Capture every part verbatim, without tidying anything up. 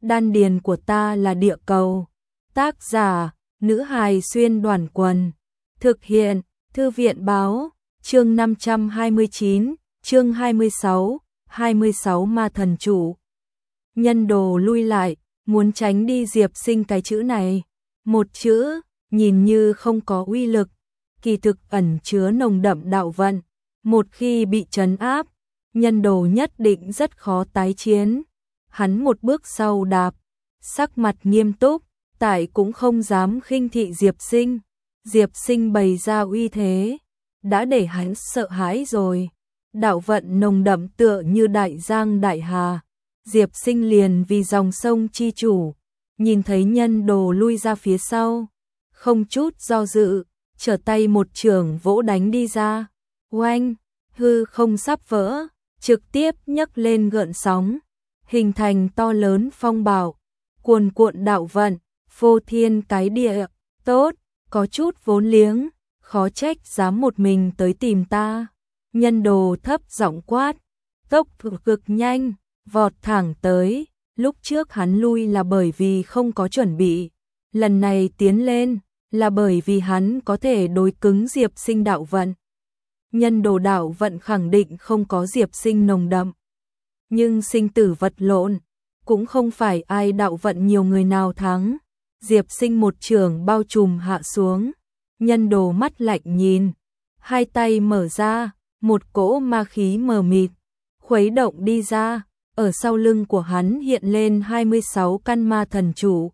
Đan điền của ta là địa cầu. Tác giả, nữ hài xuyên đoàn quần. Thực hiện, thư viện báo, chương năm trăm hai mươi chín, chương hai mươi sáu, hai mươi sáu ma thần chủ. Nhân đồ lui lại, muốn tránh đi Diệp Sinh cái chữ này. Một chữ, nhìn như không có uy lực, kỳ thực ẩn chứa nồng đậm đạo vận. Một khi bị trấn áp, nhân đồ nhất định rất khó tái chiến. Hắn một bước sau đạp, sắc mặt nghiêm túc, tại cũng không dám khinh thị Diệp Sinh. Diệp Sinh bày ra uy thế, đã để hắn sợ hãi rồi. Đạo vận nồng đậm tựa như đại giang đại hà. Diệp Sinh liền vì dòng sông chi chủ, nhìn thấy nhân đồ lui ra phía sau, không chút do dự, trở tay một chưởng vỗ đánh đi ra. Oanh, hư không sắp vỡ, trực tiếp nhấc lên gợn sóng, hình thành to lớn phong bạo, cuồn cuộn đạo vận, phô thiên cái địa. Tốt, có chút vốn liếng, khó trách dám một mình tới tìm ta. Nhân đồ thấp giọng quát, tốc độ cực nhanh, vọt thẳng tới. Lúc trước hắn lui là bởi vì không có chuẩn bị, lần này tiến lên là bởi vì hắn có thể đối cứng Diệp Sinh đạo vận. Nhân đồ đạo vận khẳng định không có Diệp Sinh nồng đậm, nhưng sinh tử vật lộn, cũng không phải ai đạo vận nhiều người nào thắng. Diệp Sinh một chưởng bao trùm hạ xuống, nhân đồ mắt lạnh nhìn, hai tay mở ra, một cỗ ma khí mờ mịt khuấy động đi ra. Ở sau lưng của hắn hiện lên hai mươi sáu căn ma thần trụ.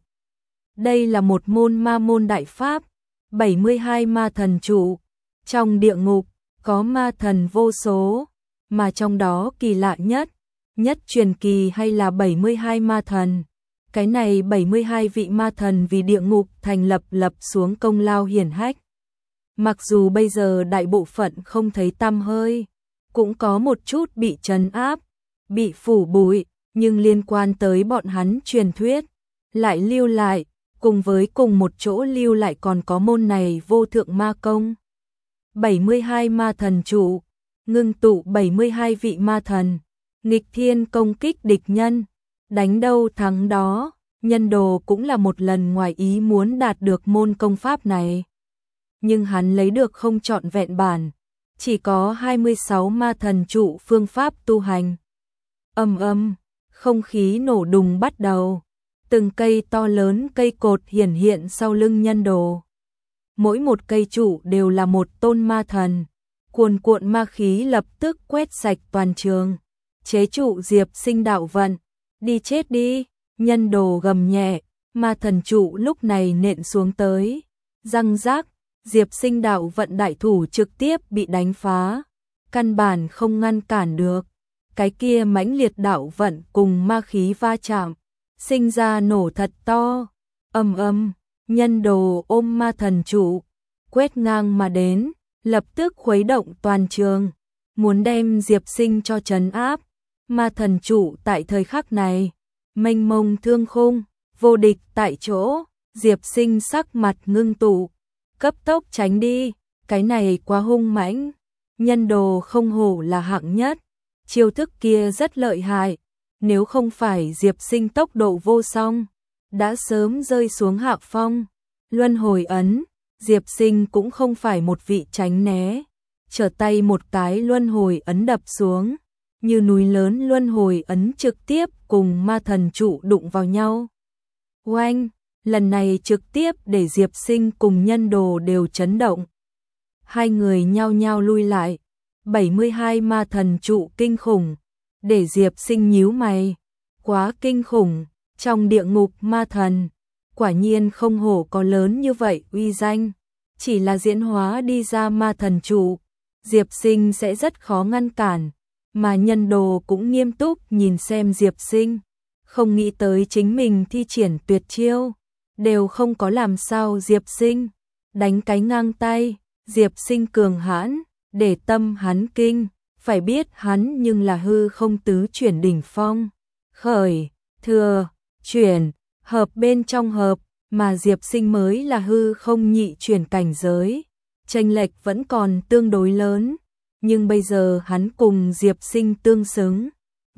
Đây là một môn ma môn đại pháp, bảy mươi hai ma thần trụ. Trong địa ngục có ma thần vô số, mà trong đó kỳ lạ nhất, nhất truyền kỳ hay là bảy mươi hai ma thần. Cái này bảy mươi hai vị ma thần vì địa ngục thành lập lập xuống công lao hiển hách. Mặc dù bây giờ đại bộ phận không thấy tăm hơi, cũng có một chút bị trấn áp, bị phủ bụi, nhưng liên quan tới bọn hắn truyền thuyết lại lưu lại, cùng với cùng một chỗ lưu lại còn có môn này vô thượng ma công. bảy mươi hai ma thần trụ, ngưng tụ bảy mươi hai vị ma thần, nghịch thiên công kích địch nhân, đánh đâu thắng đó. Nhân đồ cũng là một lần ngoài ý muốn đạt được môn công pháp này, nhưng hắn lấy được không trọn vẹn bản, chỉ có hai mươi sáu ma thần trụ phương pháp tu hành. Ầm ầm, không khí nổ đùng bắt đầu, từng cây to lớn cây cột hiển hiện sau lưng nhân đồ. Mỗi một cây trụ đều là một tôn ma thần, cuồn cuộn ma khí lập tức quét sạch toàn trường, chế trụ Diệp Sinh đạo vận. Đi chết đi, nhân đồ gầm nhẹ, ma thần trụ lúc này nện xuống tới. Răng rác, Diệp Sinh đạo vận đại thủ trực tiếp bị đánh phá, căn bản không ngăn cản được. Cái kia mãnh liệt đạo vận cùng ma khí va chạm, sinh ra nổ thật to. Ầm ầm, nhân đồ ôm ma thần trụ, quét ngang mà đến, lập tức khuấy động toàn trường, muốn đem Diệp Sinh cho trấn áp. Ma thần trụ tại thời khắc này, mênh mông thương khung, vô địch tại chỗ. Diệp Sinh sắc mặt ngưng tụ, cấp tốc tránh đi, cái này quá hung mãnh. Nhân đồ không hổ là hạng nhất, chiêu thức kia rất lợi hại, nếu không phải Diệp Sinh tốc độ vô song, đã sớm rơi xuống hạ phong. Luân hồi ấn, Diệp Sinh cũng không phải một vị tránh né, trở tay một cái luân hồi ấn đập xuống, như núi lớn luân hồi ấn trực tiếp cùng ma thần trụ đụng vào nhau. Oanh, lần này trực tiếp để Diệp Sinh cùng nhân đồ đều chấn động. Hai người nhao nhao lui lại. bảy mươi hai ma thần trụ kinh khủng, để Diệp Sinh nhíu mày, quá kinh khủng. Trong địa ngục ma thần, quả nhiên không hổ có lớn như vậy uy danh. Chỉ là diễn hóa đi ra ma thần trụ, Diệp Sinh sẽ rất khó ngăn cản. Mà nhân đồ cũng nghiêm túc nhìn xem Diệp Sinh, không nghĩ tới chính mình thi triển tuyệt chiêu, đều không có làm sao Diệp Sinh. Đánh cái ngang tay, Diệp Sinh cường hãn, để tâm hắn kinh, phải biết hắn nhưng là hư không tứ chuyển đỉnh phong. Khởi, thừa, chuyển, hợp bên trong hợp, mà Diệp Sinh mới là hư không nhị chuyển cảnh giới. Chênh lệch vẫn còn tương đối lớn, nhưng bây giờ hắn cùng Diệp Sinh tương xứng,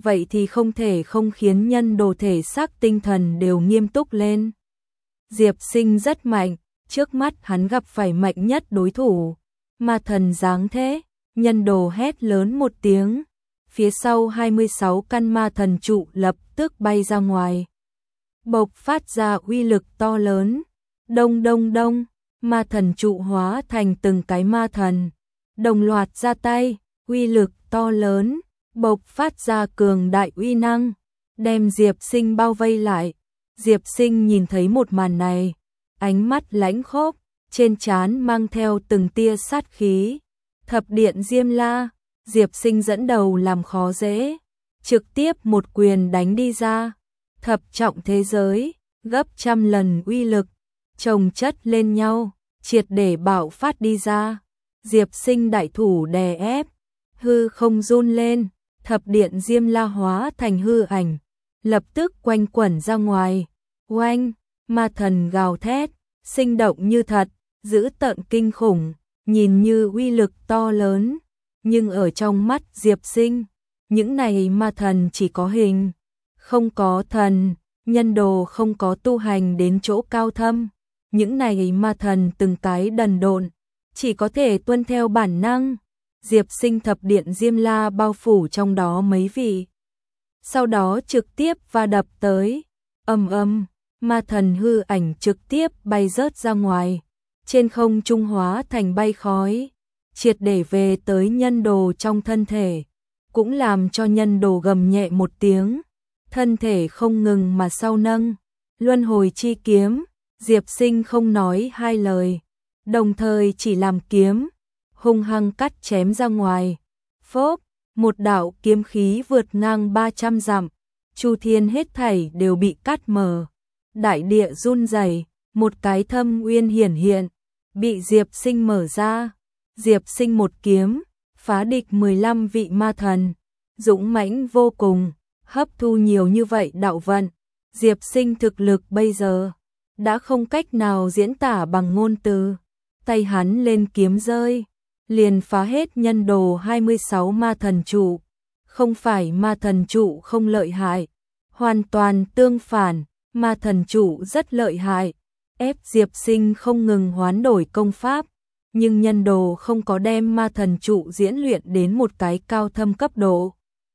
vậy thì không thể không khiến nhân đồ thể xác tinh thần đều nghiêm túc lên. Diệp Sinh rất mạnh, trước mắt hắn gặp phải mạnh nhất đối thủ, ma thần dáng thế, nhân đồ hét lớn một tiếng, phía sau hai mươi sáu căn ma thần trụ lập tức bay ra ngoài, bộc phát ra uy lực to lớn, đông đông đông, ma thần trụ hóa thành từng cái ma thần, đồng loạt ra tay, uy lực to lớn, bộc phát ra cường đại uy năng, đem Diệp Sinh bao vây lại. Diệp Sinh nhìn thấy một màn này, ánh mắt lãnh khốc, trên trán mang theo từng tia sát khí. Thập điện Diêm La, Diệp Sinh dẫn đầu làm khó dễ, trực tiếp một quyền đánh đi ra. Thập trọng thế giới, gấp trăm lần uy lực, chồng chất lên nhau, triệt để bạo phát đi ra. Diệp Sinh đại thủ đè ép, hư không run lên, thập điện Diêm La hóa thành hư ảnh, lập tức quanh quẩn ra ngoài. Oanh, ma thần gào thét, sinh động như thật, dữ tợn kinh khủng, nhìn như uy lực to lớn, nhưng ở trong mắt Diệp Sinh, những này ma thần chỉ có hình, không có thần, nhân đồ không có tu hành đến chỗ cao thâm, những này ma thần từng cái đần độn, chỉ có thể tuân theo bản năng. Diệp Sinh thập điện Diêm La bao phủ trong đó mấy vị, sau đó trực tiếp va đập tới, ầm ầm, ma thần hư ảnh trực tiếp bay rớt ra ngoài, trên không trung hóa thành bay khói, triệt để về tới nhân đồ trong thân thể, cũng làm cho nhân đồ gầm nhẹ một tiếng, thân thể không ngừng mà sau nâng, luân hồi chi kiếm. Diệp Sinh không nói hai lời, đồng thời chỉ làm kiếm, hung hăng cắt chém ra ngoài. Phốp, một đạo kiếm khí vượt ngang ba trăm dặm, chu thiên hết thảy đều bị cắt mở. Đại địa run rẩy, một cái thâm uyên hiển hiện, bị Diệp Sinh mở ra. Diệp Sinh một kiếm, phá địch mười lăm vị ma thần, dũng mãnh vô cùng, hấp thu nhiều như vậy đạo vận. Diệp Sinh thực lực bây giờ đã không cách nào diễn tả bằng ngôn từ. Tay hắn lên kiếm rơi, liền phá hết nhân đồ hai mươi sáu ma thần trụ. Không phải ma thần trụ không lợi hại, hoàn toàn tương phản, ma thần trụ rất lợi hại, ép Diệp Sinh không ngừng hoán đổi công pháp, nhưng nhân đồ không có đem ma thần trụ diễn luyện đến một cái cao thâm cấp độ.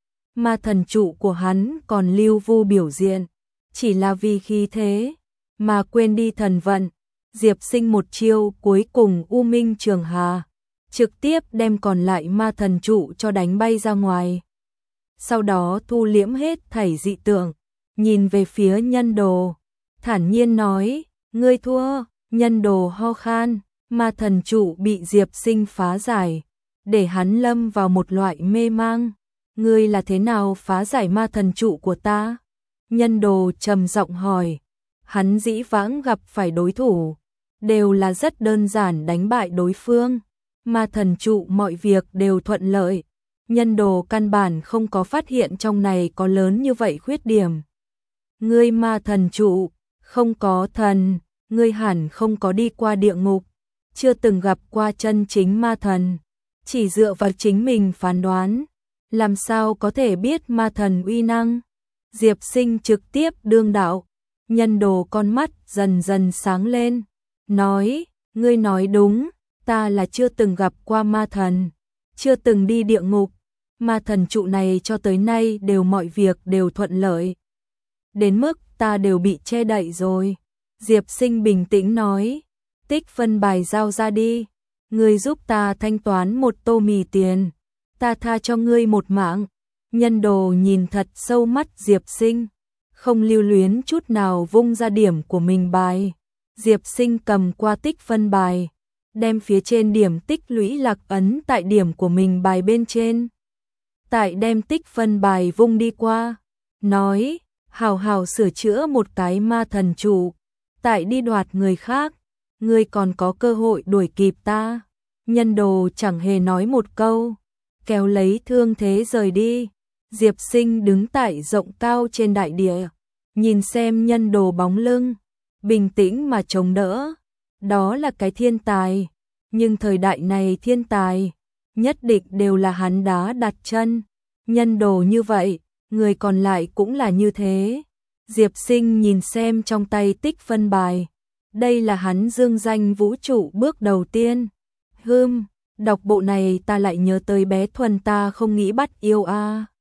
Ma thần trụ của hắn còn lưu vu biểu diễn, chỉ là vì khí thế, mà quên đi thần vận. Diệp Sinh một chiêu cuối cùng U Minh Trường Hà, trực tiếp đem còn lại ma thần trụ cho đánh bay ra ngoài. Sau đó thu liễm hết thảy dị tượng, nhìn về phía nhân đồ, thản nhiên nói, ngươi thua. Nhân đồ ho khan, ma thần trụ bị Diệp Sinh phá giải, để hắn lâm vào một loại mê mang. Ngươi là thế nào phá giải ma thần trụ của ta? Nhân đồ trầm giọng hỏi. Hắn dĩ vãng gặp phải đối thủ, đều là rất đơn giản đánh bại đối phương. Ma thần trụ mọi việc đều thuận lợi. Nhân đồ căn bản không có phát hiện trong này có lớn như vậy khuyết điểm. Ngươi ma thần trụ, không có thần, ngươi hẳn không có đi qua địa ngục, chưa từng gặp qua chân chính ma thần, chỉ dựa vào chính mình phán đoán, làm sao có thể biết ma thần uy năng? Diệp Sinh trực tiếp đương đạo, nhân đồ con mắt dần dần sáng lên, nói, ngươi nói đúng, ta là chưa từng gặp qua ma thần, chưa từng đi địa ngục, ma thần trụ này cho tới nay đều mọi việc đều thuận lợi, đến mức ta đều bị che đậy rồi. Diệp Sinh bình tĩnh nói, tích phân bài giao ra đi, ngươi giúp ta thanh toán một tô mì tiền, ta tha cho ngươi một mạng. Nhân đồ nhìn thật sâu mắt Diệp Sinh, không lưu luyến chút nào vung ra điểm của mình bài. Diệp Sinh cầm qua tích phân bài, đem phía trên điểm tích lũy lạc ấn tại điểm của mình bài bên trên. Tại đem tích phân bài vung đi qua, nói, hào hào sửa chữa một cái ma thần trụ, tại đi đoạt người khác, ngươi còn có cơ hội đuổi kịp ta. Nhân đồ chẳng hề nói một câu, kéo lấy thương thế rời đi. Diệp Sinh đứng tại rộng cao trên đại địa, nhìn xem nhân đồ bóng lưng, bình tĩnh mà chống đỡ. Đó là cái thiên tài, nhưng thời đại này thiên tài nhất định đều là hắn đá đặt chân. Nhân đồ như vậy, người còn lại cũng là như thế. Diệp Sinh nhìn xem trong tay tích phân bài. Đây là hắn dương danh vũ trụ bước đầu tiên. Hừm, đọc bộ này ta lại nhớ tới bé Thuần ta không nghĩ bắt yêu a.